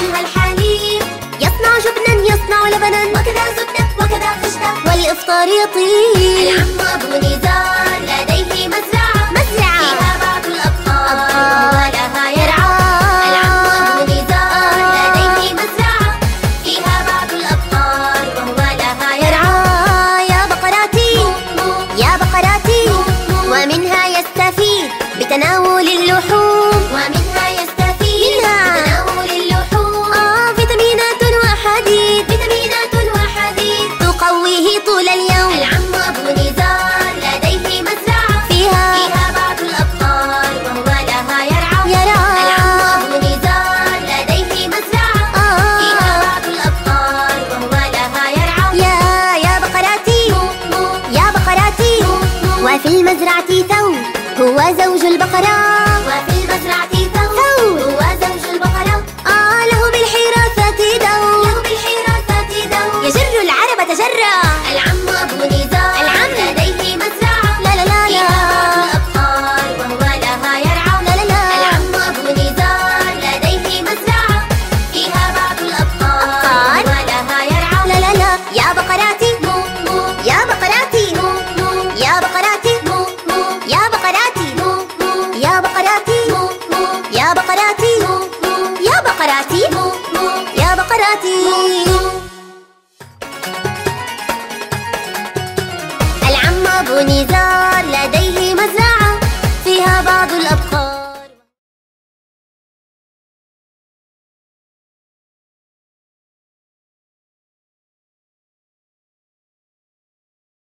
ومنها الحليب، يصنع جبنا يصنع لبنا وكذا زبدة وكذا قشطة، والإفطار يطيب. العم أبو نزار لديه مزرعة فيها بعض الأبقار وهو لها يرعى. العم أبو نزار لديه مزرعة فيها بعض الأبقار وهو لها يرعى. يا بقراتي يا بقراتي، ومنها يستفيد بتناول اللحوم، ومنها يستفيد بتناول اللحوم. فيتامينات وحديد، فيتامينات وحديد تقويه طول اليوم. العم أبو نزار لديه مزرعة فيها بعض الأبقار وهو لها يرعى. العم أبو نزار لديه مزرعة فيها بعض الأبقار وهو لها يرعى. يا بقراتي يا بقراتي، وفي المزرعة ثور هو زوج البقرة، وفي المزرعة ثور هو زوج البقرة. له بالحراسة دور، له بالحراسة دور، يجر العرب تجرى. العم أبو نزار لديه مزرعة فيها بعض الأبقار وهو لها يرعى. العم أبو نزار لديه مزرعة فيها بعض الأبقار وهو لها يرعى. يا بقراتي يا بقراتي يا بقراتي يا بقراتي يا بقراتي يا بقراتي يا بقراتي يا بقراتي. العم أبو نزار